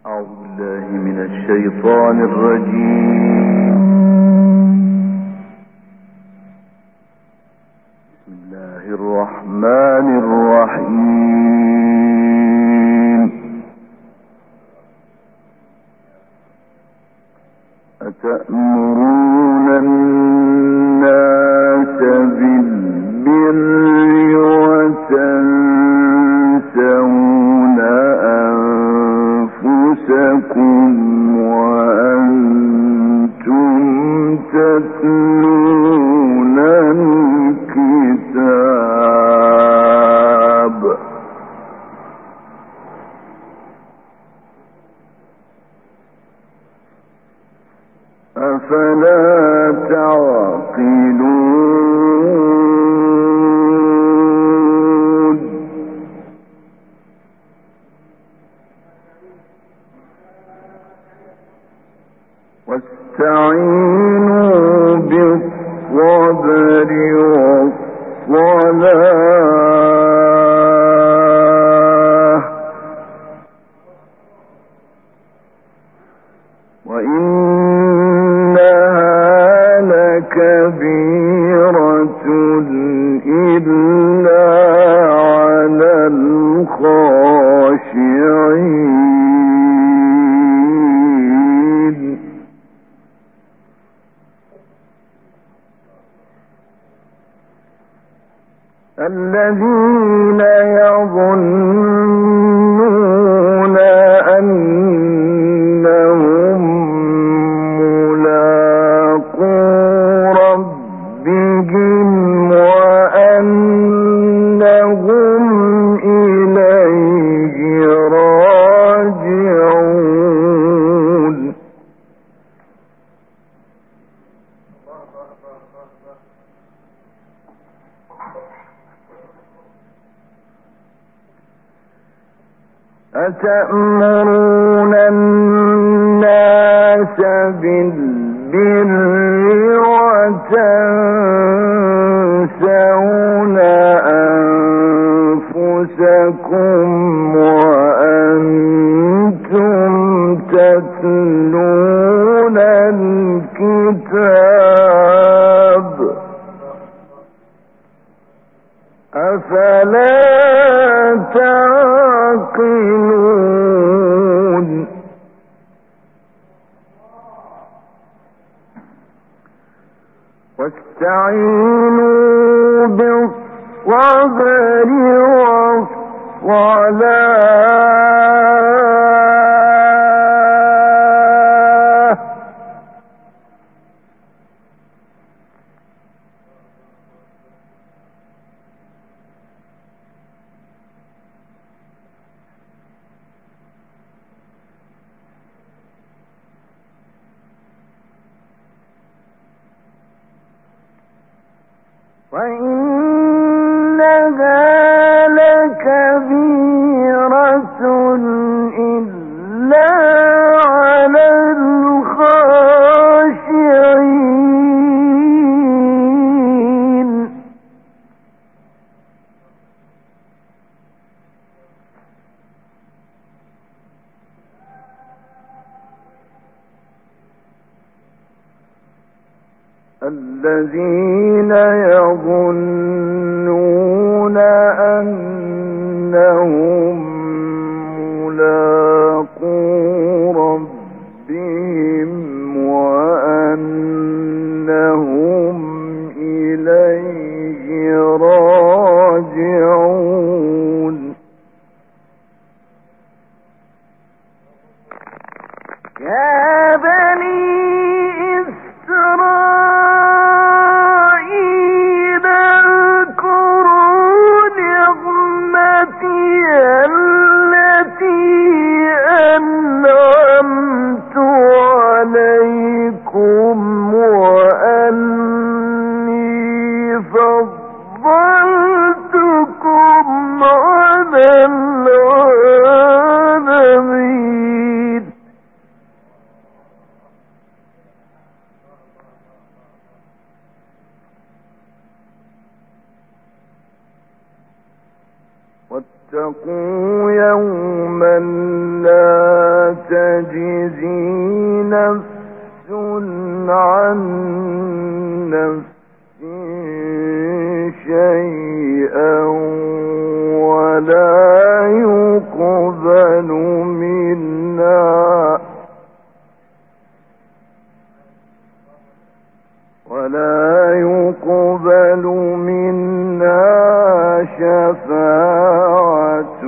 أعوذ بالله من الشيطان الرجيم. بسم الله الرحمن الرحيم. أتأمرون الناس بالبر وتنسون أنفسكم وأنتم تتلون الكتاب أفلا تعقلون واستعينوا بالصبر والصلاة وإنها لكبيرة إلا على الخاشعين الذين يظنون أنهم ملاقو ربهم وأنهم إليه راجعون أتأمرون الناس بالبر وتنسون أنفسكم وأنتم تتلون الكتاب أفلا تعقلون واستعينوا بالصبر والصلاة وإنها لكبيرة إلا على الخاشعين الذين يظنون أنهم ملاقو ربهم وأنهم إليه راجعون يا بني إسرائيل اذكروا نعمتي واتقوا يوما لا تجزي نفس عن نفس شيئا ولا يقبل منها شفاعة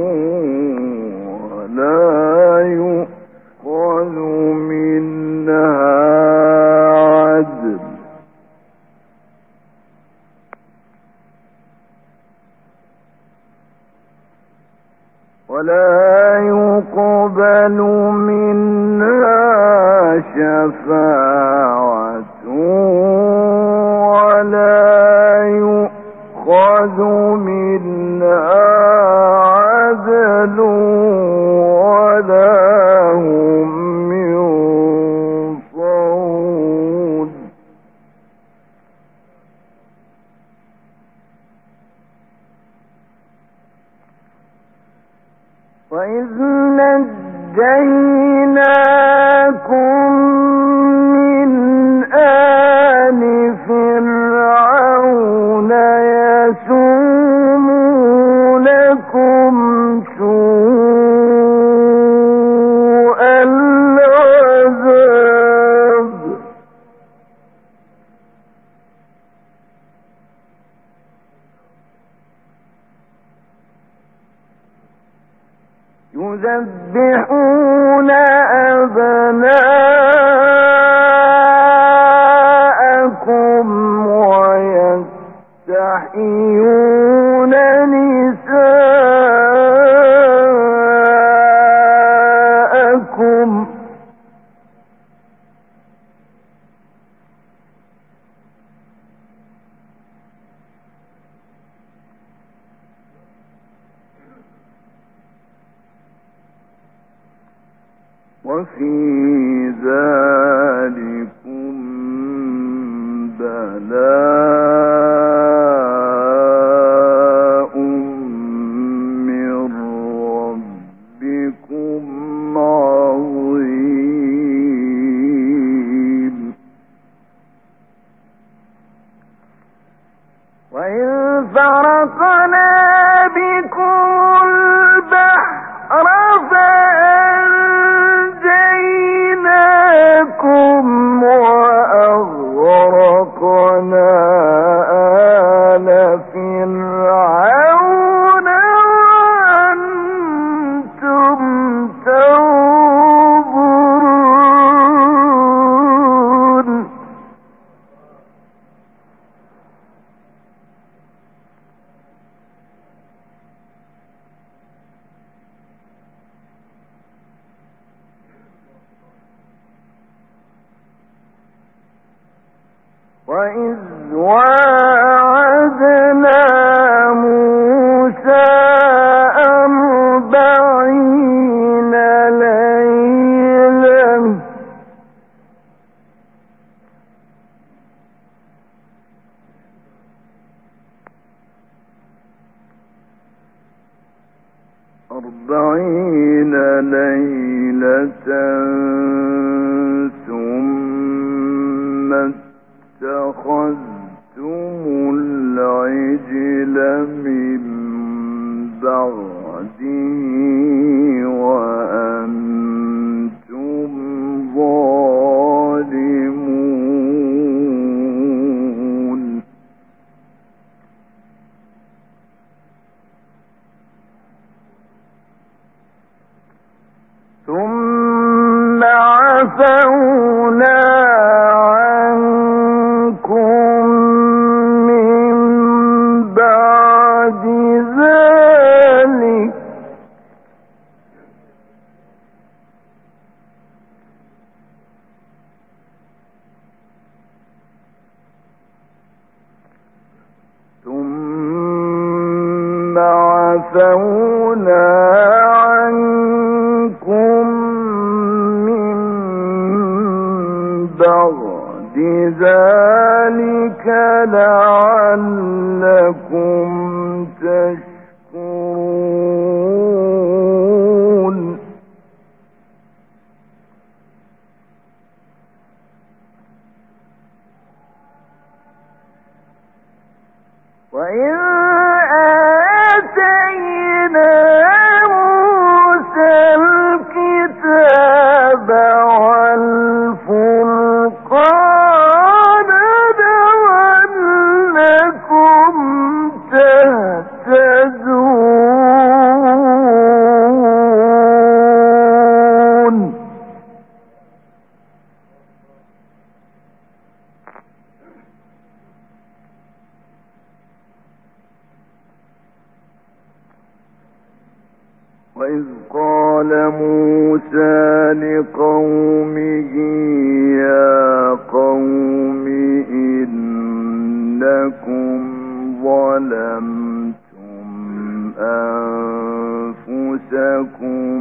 ولا يؤخذ منها عدل ولا هم ينصرون. وإذ نجيناكم من آل فرعون يسومونكم سوء العذاب يذبحون أبناءكم ويستحيون نساءكم وفي ذلكم بلاء من ربكم عظيم. وإذ فرقنا بكم البحر فأنجيناكم وأغرقنا آل فرعون وأنتم تنظرون. وإذ واعدنا موسى 40 ليلة ثم اتخذتم العجل من بعده وأنتم ظالمون. ثم عفونا عنكم من بعد ذلك لعلكم تشكرون. وإذ قال موسى لقومه يا قوم إنكم ظلمتم أنفسكم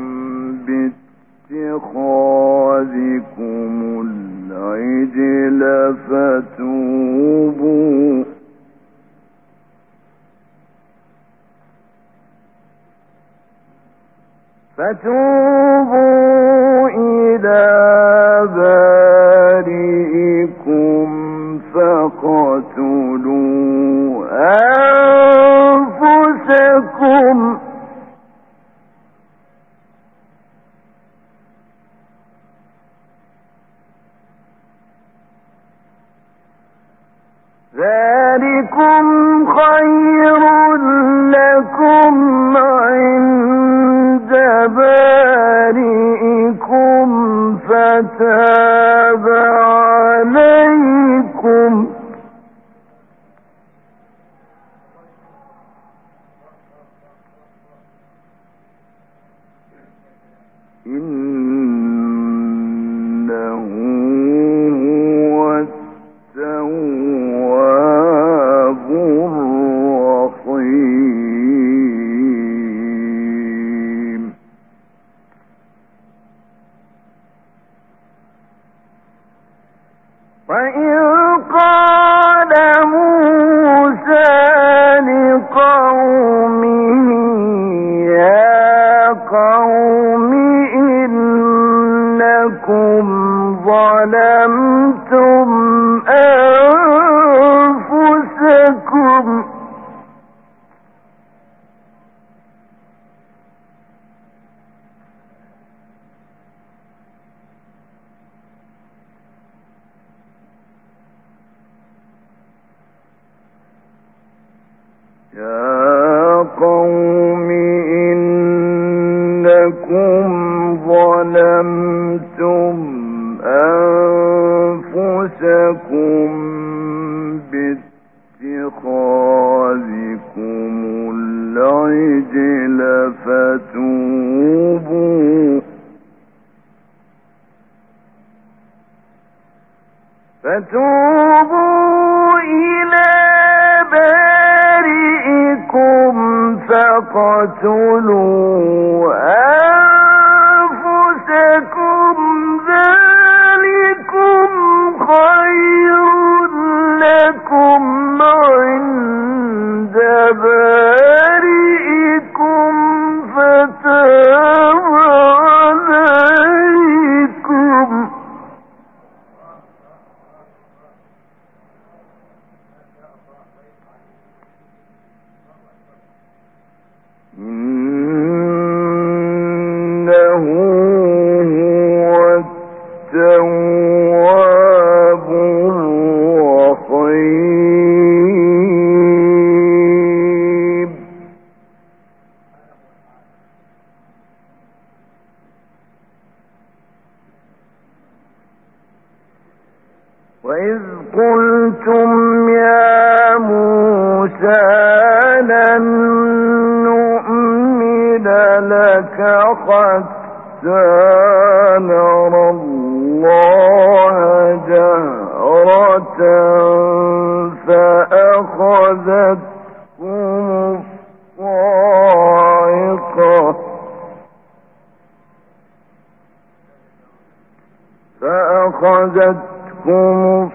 باتخاذكم العجل فتوبوا إلى بارئكم فاقتلوا أنفسكم ذلكم خير لكم عند بارئكم فتاب عليكم إنه هو التواب الرحيم وإذ قال موسى لقومه يا قوم إنكم ظلمتم أنفسكم يا قوم إنكم ظلمتم أنفسكم باتخاذكم العجل فتوبوا إلى بارئكم فاقتلوا أنفسكم ذلكم خير لكم عند بارئكم فتاب عليكم إنه هو التواب الرحيم وإذ قلتم يا موسى لن نؤمن لك حتى نرى الله جهرة فأخذتكم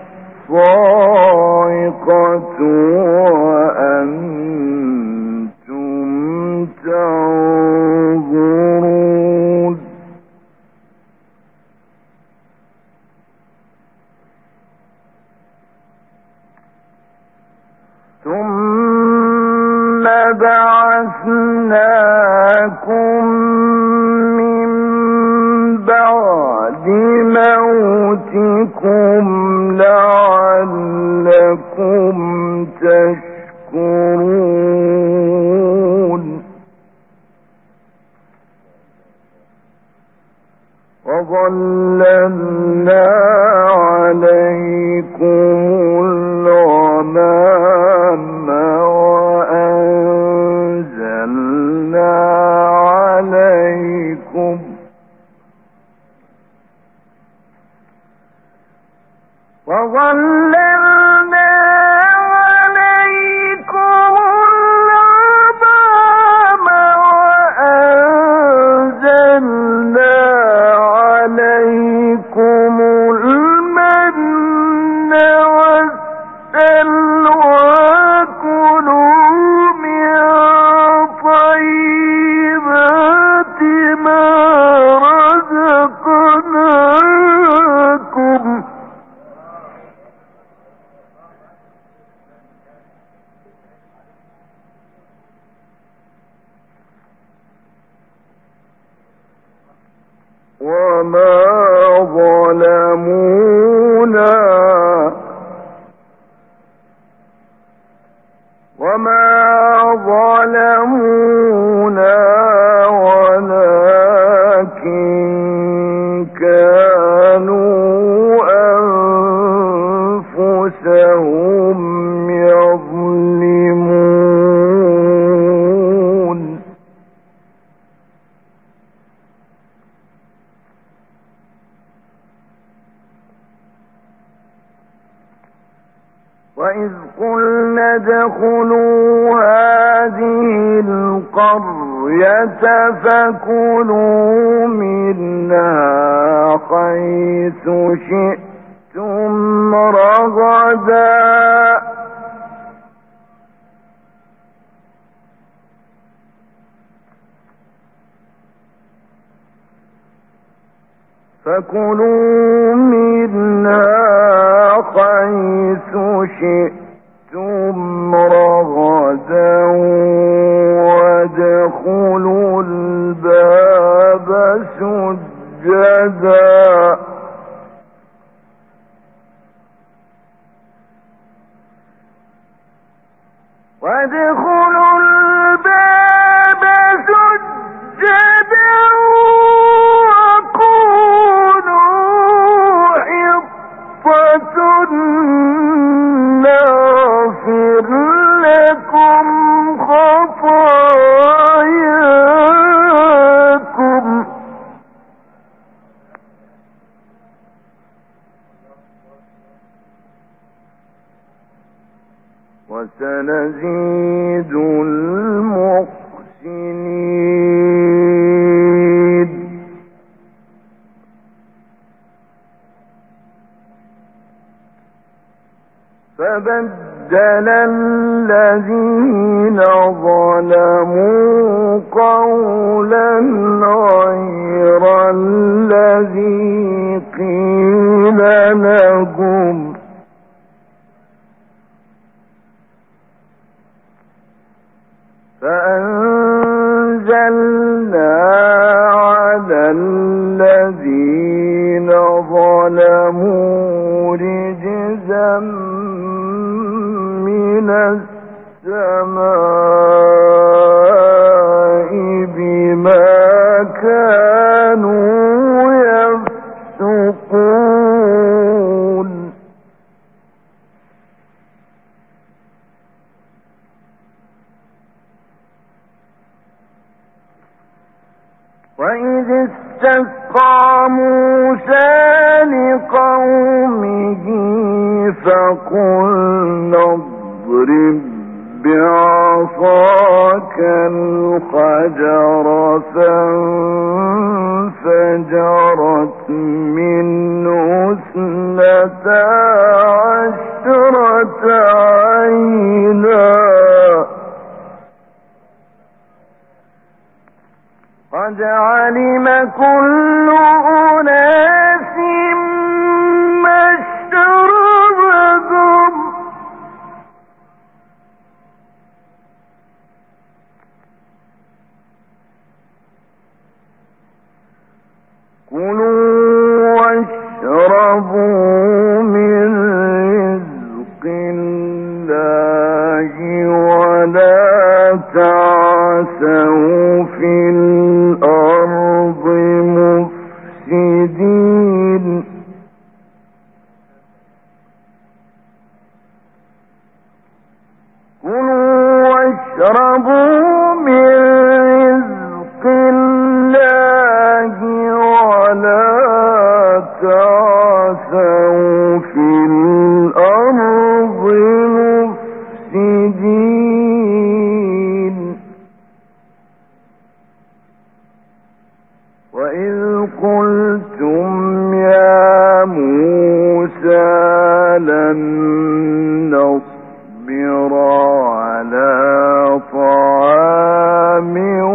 الصاعقة وأنتم تنظرون ثم بعثناكم من بعد موتكم لعلكم تشكرون وظللنا عليكم الغمام وأنزلنا ظلمونا ولكن كانوا أنفسهم يظلمون. وإذ قلنا ادخلوا هذه القرية فكلوا منها حيث شئتم رغدا وادخلوا الباب سجدا وقولوا حطة نغفر لكم خطاياكم وسنزيد المحسنين. فبدل الذين ظلموا قولا غير الذي قيل لهم فأنزلنا على الذين ظلموا رجزا من السماء بما كانوا يفسقون. وإذ استسقى موسى لقومه فقلنا اضرب بعصاك الحجر فانفجرت منه 12 عينا قد علم كل أناس مشربهم كلوا واشربوا من رزق الله ولا تعثوا في الأرض مفسدين. كلوا واشربوا من رزق الله ولا تعثوا في الأرض مفسدين. وإذ قلتم يا موسى لن نصبر على طعام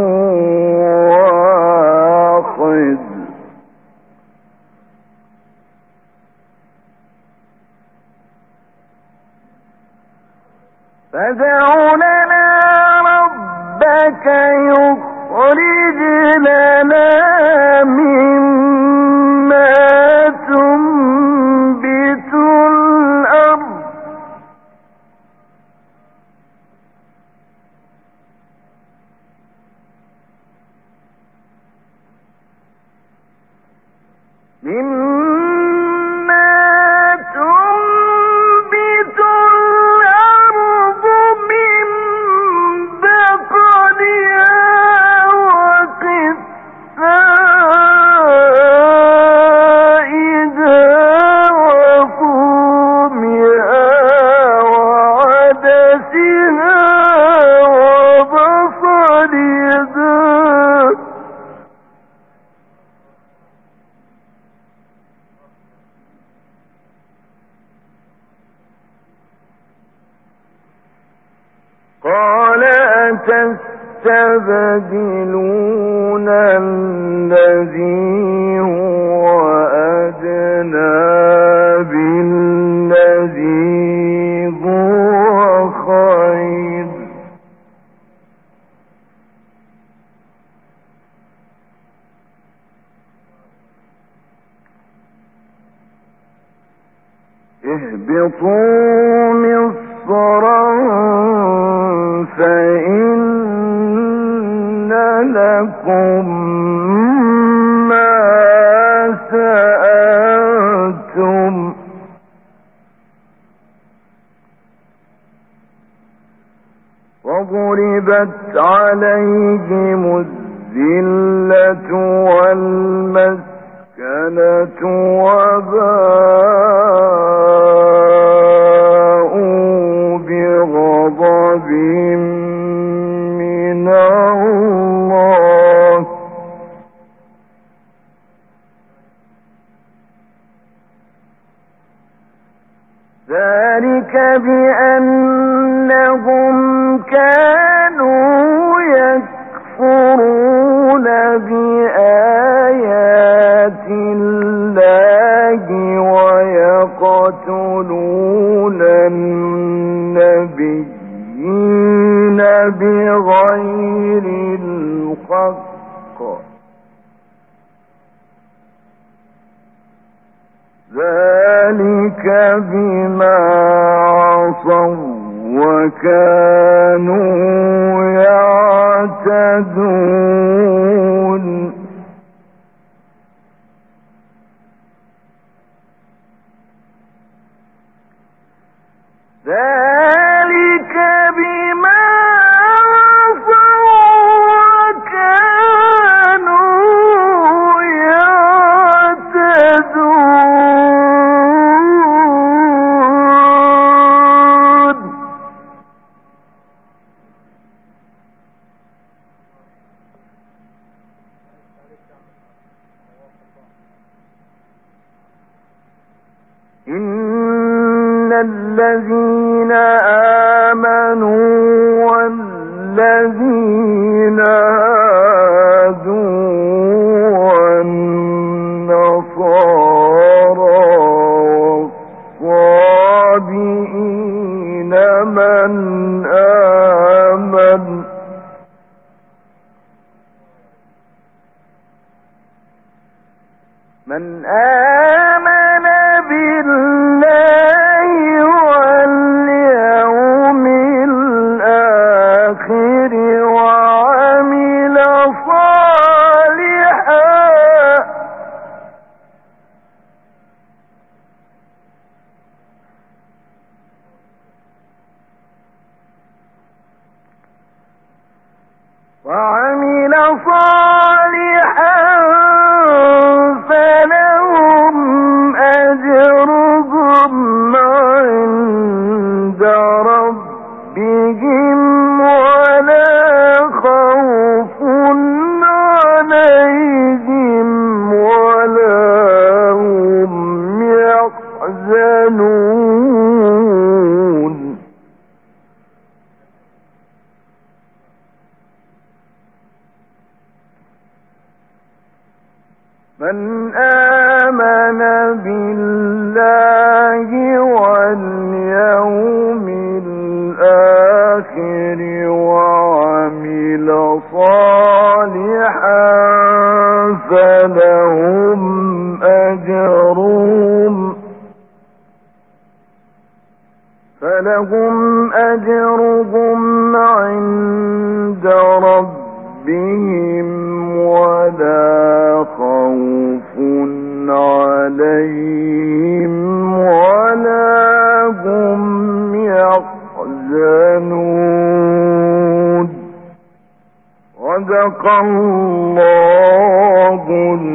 واحد فادع لنا ربك يخرج لنا مما مما تنبت الأرض من بقلها وقثائها وفومها وعدسها وبصلها. قال أتستبدلون الذي هو أدنى بالذي هو خير اهبطوا مصرا فإن لكم ما سألتم وضربت عليهم الذلة والمسكنة وباءوا بغضب من الله ذلك بأنهم كانوا يكفرون بآيات الله ويقتلون النبيين بغير الحق ذلك بما عصوا وكانوا يعتدون ذلك بما عصوا وكانوا يعتدون إن الذين آمنوا والذين هادوا والنصارى والصابئين من آمن بالله واليوم الآخر وعمل صالحا فلهم أجرهم عند ربهم ولا خوف عليهم ولا هم يحزنون من آمن بالله واليوم الآخر وعمل صالحا فلهم أجرهم عند ربهم ولا خوف عليهم ولا هم يحزنون. صدق الله